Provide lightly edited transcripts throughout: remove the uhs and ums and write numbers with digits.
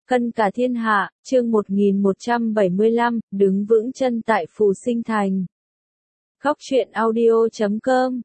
Cân cả thiên hạ, chương 1175, đứng vững chân tại Phù Sinh Thành. Góc truyện audio.com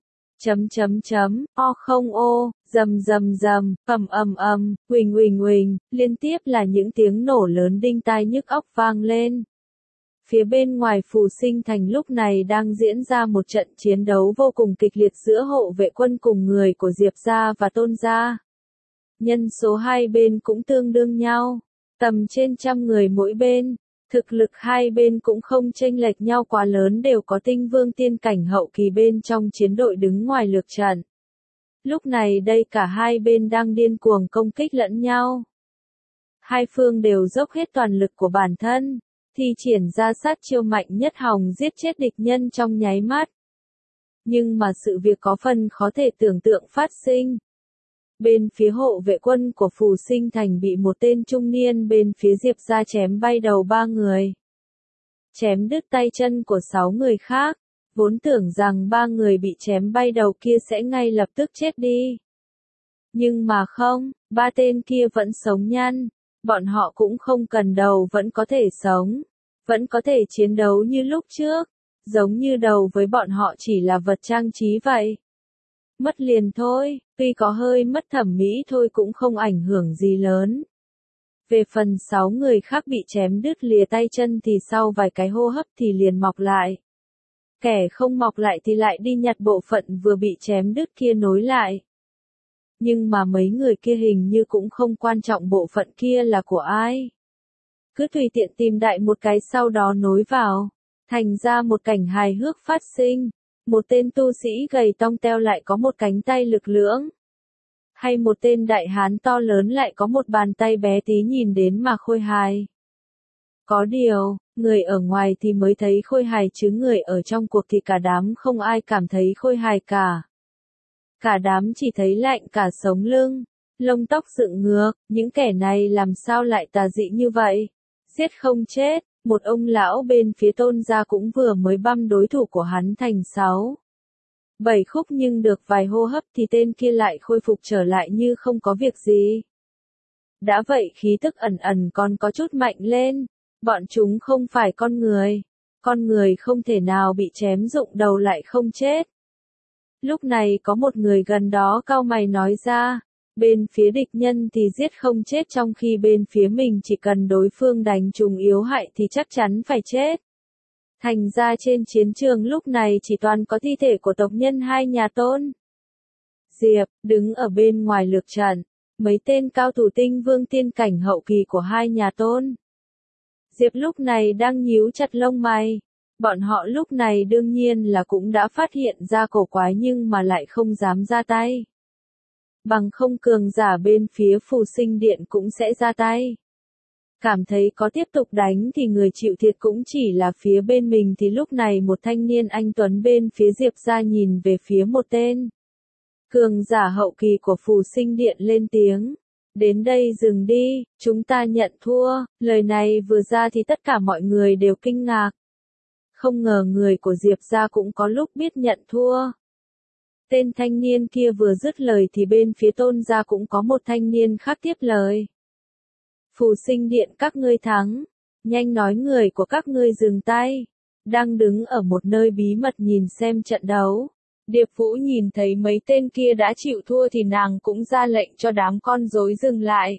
o không ô, rầm rầm rầm, huỳnh huỳnh huỳnh, liên tiếp là những tiếng nổ lớn đinh tai nhức óc vang lên. Phía bên ngoài Phù Sinh Thành lúc này đang diễn ra một trận chiến đấu vô cùng kịch liệt giữa hộ vệ quân cùng người của Diệp gia và Tôn gia. Nhân số hai bên cũng tương đương nhau, tầm trên trăm người mỗi bên. Thực lực hai bên cũng không chênh lệch nhau quá lớn, đều có tinh vương tiên cảnh hậu kỳ bên trong chiến đội đứng ngoài lược trận. Lúc này đây cả hai bên đang điên cuồng công kích lẫn nhau. Hai phương đều dốc hết toàn lực của bản thân, thi triển ra sát chiêu mạnh nhất hòng giết chết địch nhân trong nháy mắt. Nhưng mà sự việc có phần khó thể tưởng tượng phát sinh. Bên phía hộ vệ quân của Phù Sinh Thành bị một tên trung niên bên phía Diệp gia chém bay đầu 3 người. Chém đứt tay chân của 6 người khác, vốn tưởng rằng 3 người bị chém bay đầu kia sẽ ngay lập tức chết đi. Nhưng mà không, 3 tên kia vẫn sống nhăn, bọn họ cũng không cần đầu vẫn có thể sống, vẫn có thể chiến đấu như lúc trước, giống như đầu với bọn họ chỉ là vật trang trí vậy. Mất liền thôi, tuy có hơi mất thẩm mỹ thôi cũng không ảnh hưởng gì lớn. Về phần 6 người khác bị chém đứt lìa tay chân thì sau vài cái hô hấp thì liền mọc lại. Kẻ không mọc lại thì lại đi nhặt bộ phận vừa bị chém đứt kia nối lại. Nhưng mà mấy người kia hình như cũng không quan trọng bộ phận kia là của ai. Cứ tùy tiện tìm đại một cái sau đó nối vào. Thành ra một cảnh hài hước phát sinh. Một tên tu sĩ gầy tong teo lại có một cánh tay lực lưỡng. Hay một tên đại hán to lớn lại có một bàn tay bé tí nhìn đến mà khôi hài. Có điều, người ở ngoài thì mới thấy khôi hài chứ người ở trong cuộc thì cả đám không ai cảm thấy khôi hài cả. Cả đám chỉ thấy lạnh cả sống lưng, lông tóc dựng ngược, những kẻ này làm sao lại tà dị như vậy? Giết không chết. Một ông lão bên phía Tôn gia cũng vừa mới băm đối thủ của hắn thành 6-7 khúc nhưng được vài hô hấp thì tên kia lại khôi phục trở lại như không có việc gì. Đã vậy khí tức ẩn ẩn còn có chút mạnh lên, bọn chúng không phải con người không thể nào bị chém rụng đầu lại không chết. Lúc này có một người gần đó cau mày nói ra. Bên phía địch nhân thì giết không chết trong khi bên phía mình chỉ cần đối phương đánh trúng yếu hại thì chắc chắn phải chết. Thành ra trên chiến trường lúc này chỉ toàn có thi thể của tộc nhân hai nhà Tôn. Diệp, đứng ở bên ngoài lược trận, mấy tên cao thủ tinh vương tiên cảnh hậu kỳ của hai nhà Tôn. Diệp lúc này đang nhíu chặt lông mày. Bọn họ lúc này đương nhiên là cũng đã phát hiện ra cổ quái nhưng mà lại không dám ra tay. Bằng không cường giả bên phía Phù Sinh Điện cũng sẽ ra tay. Cảm thấy có tiếp tục đánh thì người chịu thiệt cũng chỉ là phía bên mình thì lúc này một thanh niên anh tuấn bên phía Diệp gia nhìn về phía một tên cường giả hậu kỳ của Phù Sinh Điện lên tiếng. Đến đây dừng đi, chúng ta nhận thua. Lời này vừa ra thì tất cả mọi người đều kinh ngạc. Không ngờ người của Diệp gia cũng có lúc biết nhận thua. Tên thanh niên kia vừa dứt lời thì bên phía Tôn gia cũng có một thanh niên khác tiếp lời. Phù Sinh Điện các ngươi thắng, nhanh nói người của các ngươi dừng tay. Đang đứng ở một nơi bí mật nhìn xem trận đấu. Điệp Vũ nhìn thấy mấy tên kia đã chịu thua thì nàng cũng ra lệnh cho đám con rối dừng lại.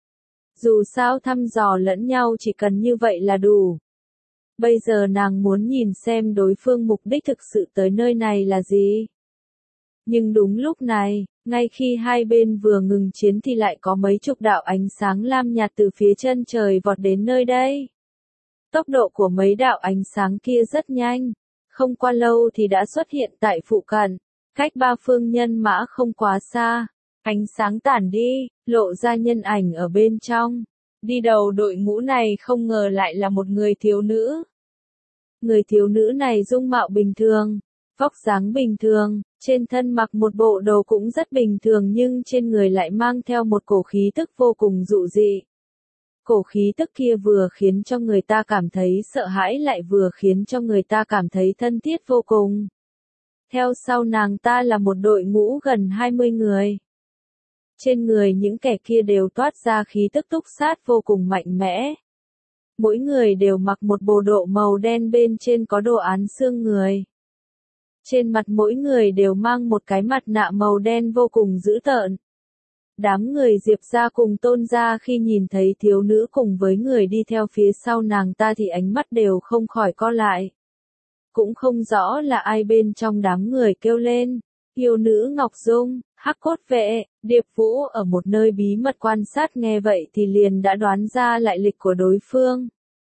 Dù sao thăm dò lẫn nhau chỉ cần như vậy là đủ. Bây giờ nàng muốn nhìn xem đối phương mục đích thực sự tới nơi này là gì. Nhưng đúng lúc này, ngay khi hai bên vừa ngừng chiến thì lại có mấy chục đạo ánh sáng lam nhạt từ phía chân trời vọt đến nơi đây. Tốc độ của mấy đạo ánh sáng kia rất nhanh, không qua lâu thì đã xuất hiện tại phụ cận, cách ba phương nhân mã không quá xa. Ánh sáng tản đi, lộ ra nhân ảnh ở bên trong. Đi đầu đội ngũ này không ngờ lại là một người thiếu nữ. Người thiếu nữ này dung mạo bình thường, vóc dáng bình thường, trên thân mặc một bộ đồ cũng rất bình thường nhưng trên người lại mang theo một cổ khí tức vô cùng dụ dị. Cổ khí tức kia vừa khiến cho người ta cảm thấy sợ hãi lại vừa khiến cho người ta cảm thấy thân thiết vô cùng. Theo sau nàng ta là một đội ngũ gần 20 người. Trên người những kẻ kia đều toát ra khí tức túc sát vô cùng mạnh mẽ. Mỗi người đều mặc một bộ đồ màu đen bên trên có đồ án xương người. Trên mặt mỗi người đều mang một cái mặt nạ màu đen vô cùng dữ tợn. Đám người Diệp gia cùng Tôn gia khi nhìn thấy thiếu nữ cùng với người đi theo phía sau nàng ta thì ánh mắt đều không khỏi co lại. Cũng không rõ là ai bên trong đám người kêu lên, yêu nữ Ngọc Dung, Hắc Cốt Vệ, Điệp Vũ ở một nơi bí mật quan sát nghe vậy thì liền đã đoán ra lại lịch của đối phương.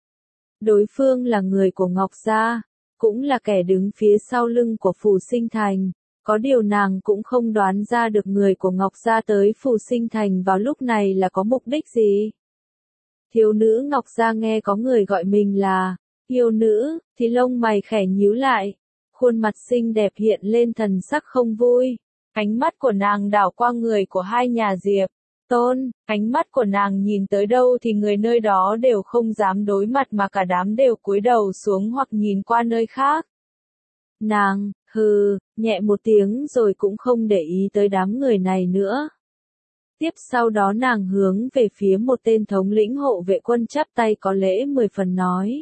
Đối phương là người của Ngọc gia, cũng là kẻ đứng phía sau lưng của Phù Sinh Thành. Có điều nàng cũng không đoán ra được người của Ngọc gia tới Phù Sinh Thành vào lúc này là có mục đích gì. Thiếu nữ Ngọc gia nghe có người gọi mình là yêu nữ, thì lông mày khẽ nhíu lại, khuôn mặt xinh đẹp hiện lên thần sắc không vui. Ánh mắt của nàng đảo qua người của hai nhà Diệp, Tôn, ánh mắt của nàng nhìn tới đâu thì người nơi đó đều không dám đối mặt mà cả đám đều cúi đầu xuống hoặc nhìn qua nơi khác. Nàng, hừ, nhẹ một tiếng rồi cũng không để ý tới đám người này nữa. Tiếp sau đó nàng hướng về phía một tên thống lĩnh hộ vệ quân chắp tay có lễ 10 phần nói.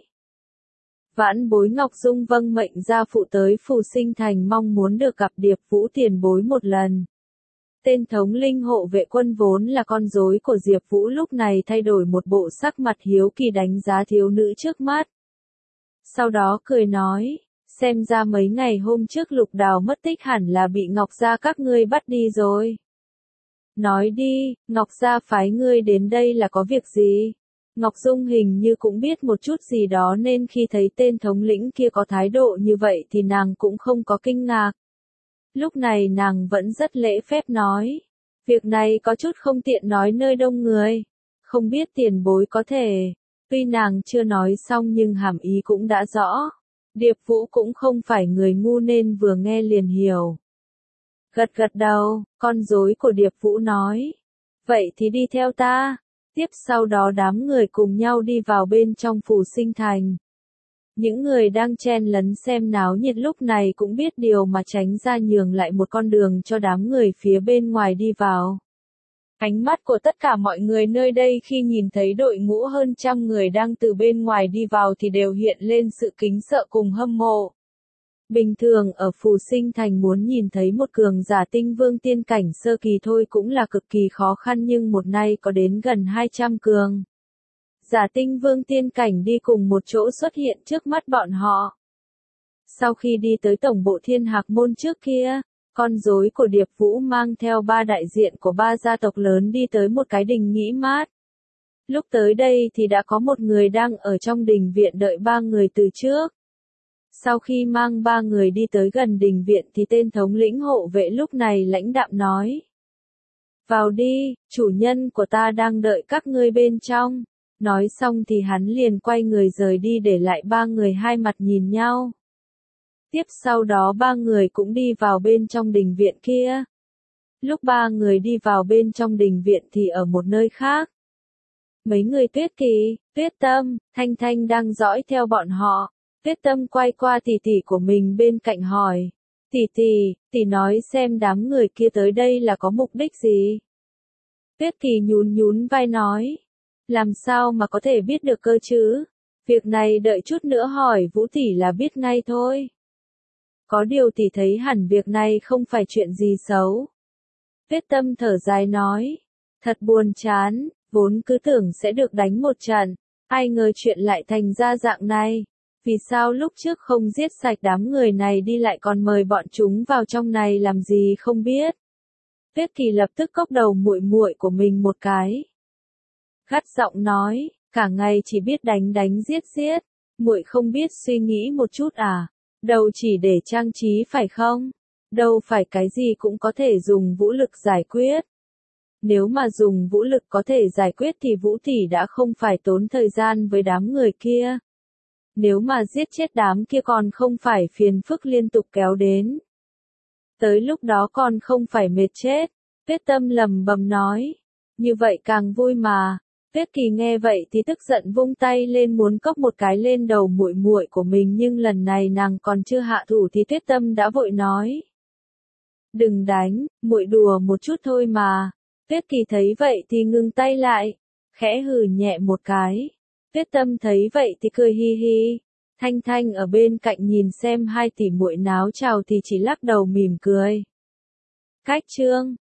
Vãn bối Ngọc Dung vâng mệnh gia phụ tới Phù Sinh Thành mong muốn được gặp Điệp Vũ tiền bối một lần. Tên thống linh hộ vệ quân vốn là con rối của Diệp Vũ lúc này thay đổi một bộ sắc mặt hiếu kỳ đánh giá thiếu nữ trước mắt. Sau đó cười nói, xem ra mấy ngày hôm trước Lục Đào mất tích hẳn là bị Ngọc gia các ngươi bắt đi rồi. Nói đi, Ngọc gia phái ngươi đến đây là có việc gì? Ngọc Dung hình như cũng biết một chút gì đó nên khi thấy tên thống lĩnh kia có thái độ như vậy thì nàng cũng không có kinh ngạc. Lúc này nàng vẫn rất lễ phép nói. Việc này có chút không tiện nói nơi đông người. Không biết tiền bối có thể. Tuy nàng chưa nói xong nhưng hàm ý cũng đã rõ. Điệp Vũ cũng không phải người ngu nên vừa nghe liền hiểu. Gật gật đầu, con rối của Điệp Vũ nói. Vậy thì đi theo ta. Tiếp sau đó đám người cùng nhau đi vào bên trong Phù Sinh Thành. Những người đang chen lấn xem náo nhiệt lúc này cũng biết điều mà tránh ra nhường lại một con đường cho đám người phía bên ngoài đi vào. Ánh mắt của tất cả mọi người nơi đây khi nhìn thấy đội ngũ hơn trăm người đang từ bên ngoài đi vào thì đều hiện lên sự kính sợ cùng hâm mộ. Bình thường ở Phù Sinh Thành muốn nhìn thấy một cường giả tinh vương tiên cảnh sơ kỳ thôi cũng là cực kỳ khó khăn nhưng một nay có đến gần 200 cường giả tinh vương tiên cảnh đi cùng một chỗ xuất hiện trước mắt bọn họ. Sau khi đi tới tổng bộ Thiên Hạc Môn trước kia, con rối của Điệp Vũ mang theo ba đại diện của ba gia tộc lớn đi tới một cái đình nghỉ mát. Lúc tới đây thì đã có một người đang ở trong đình viện đợi ba người từ trước. Sau khi mang ba người đi tới gần đình viện thì tên thống lĩnh hộ vệ lúc này lãnh đạm nói. Vào đi, chủ nhân của ta đang đợi các ngươi bên trong. Nói xong thì hắn liền quay người rời đi để lại ba người hai mặt nhìn nhau. Tiếp sau đó ba người cũng đi vào bên trong đình viện kia. Lúc ba người đi vào bên trong đình viện thì ở một nơi khác. Mấy người Tuyết Kỳ, Tuyết Tâm, Thanh Thanh đang dõi theo bọn họ. Tuyết Tâm quay qua tỷ tỷ của mình bên cạnh hỏi. Tỷ nói xem đám người kia tới đây là có mục đích gì? Tuyết Kỳ nhún nhún vai nói. Làm sao mà có thể biết được cơ chứ? Việc này đợi chút nữa hỏi Vũ tỷ là biết ngay thôi. Có điều tỷ thấy hẳn việc này không phải chuyện gì xấu. Tuyết Tâm thở dài nói. Thật buồn chán, vốn cứ tưởng sẽ được đánh một trận. Ai ngờ chuyện lại thành ra dạng này. Vì sao lúc trước không giết sạch đám người này đi lại còn mời bọn chúng vào trong này làm gì không biết. Tuyết Kỳ lập tức cốc đầu muội muội của mình một cái. Gắt giọng nói, cả ngày chỉ biết đánh đánh giết giết, muội không biết suy nghĩ một chút à? Đâu chỉ để trang trí phải không? Đâu phải cái gì cũng có thể dùng vũ lực giải quyết. Nếu mà dùng vũ lực có thể giải quyết thì Vũ tỷ đã không phải tốn thời gian với đám người kia. Nếu mà giết chết đám kia còn không phải phiền phức liên tục kéo đến. Tới lúc đó còn không phải mệt chết. Tuyết Tâm lầm bầm nói. Như vậy càng vui mà. Tuyết Kỳ nghe vậy thì tức giận vung tay lên muốn cốc một cái lên đầu muội muội của mình nhưng lần này nàng còn chưa hạ thủ thì Tuyết Tâm đã vội nói. Đừng đánh, muội đùa một chút thôi mà. Tuyết Kỳ thấy vậy thì ngừng tay lại, khẽ hừ nhẹ một cái. Tuyết Tâm thấy vậy thì cười hi hi. Thanh Thanh ở bên cạnh nhìn xem hai tỷ muội náo trào thì chỉ lắc đầu mỉm cười. Cách chương